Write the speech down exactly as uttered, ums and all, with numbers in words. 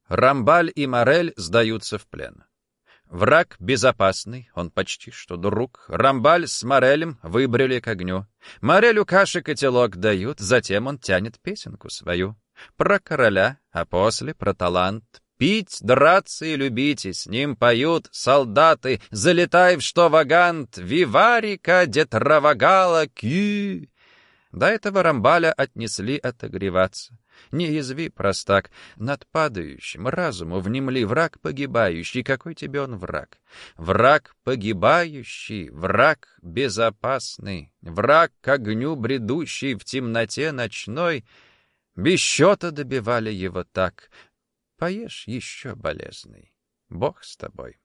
Рамбаль и Моррель сдаются в плен. Враг безопасный, он почти что друг. Рамбаль с Моррелем выбрали к огню. Моррелю каши котелок дают, затем он тянет песенку свою. Про короля, а после про талант. Пить, драться и любить, и с ним поют солдаты. Залетай в что вагант, виварика, детравагала, кью. До этого Рамбаля отнесли отогреваться. Не язви, простак, над падающим разуму внемли враг погибающий. Какой тебе он враг? Враг погибающий, враг безопасный, враг к огню бредущий в темноте ночной. Без счета добивали его так. Поешь еще, болезный, Бог с тобой.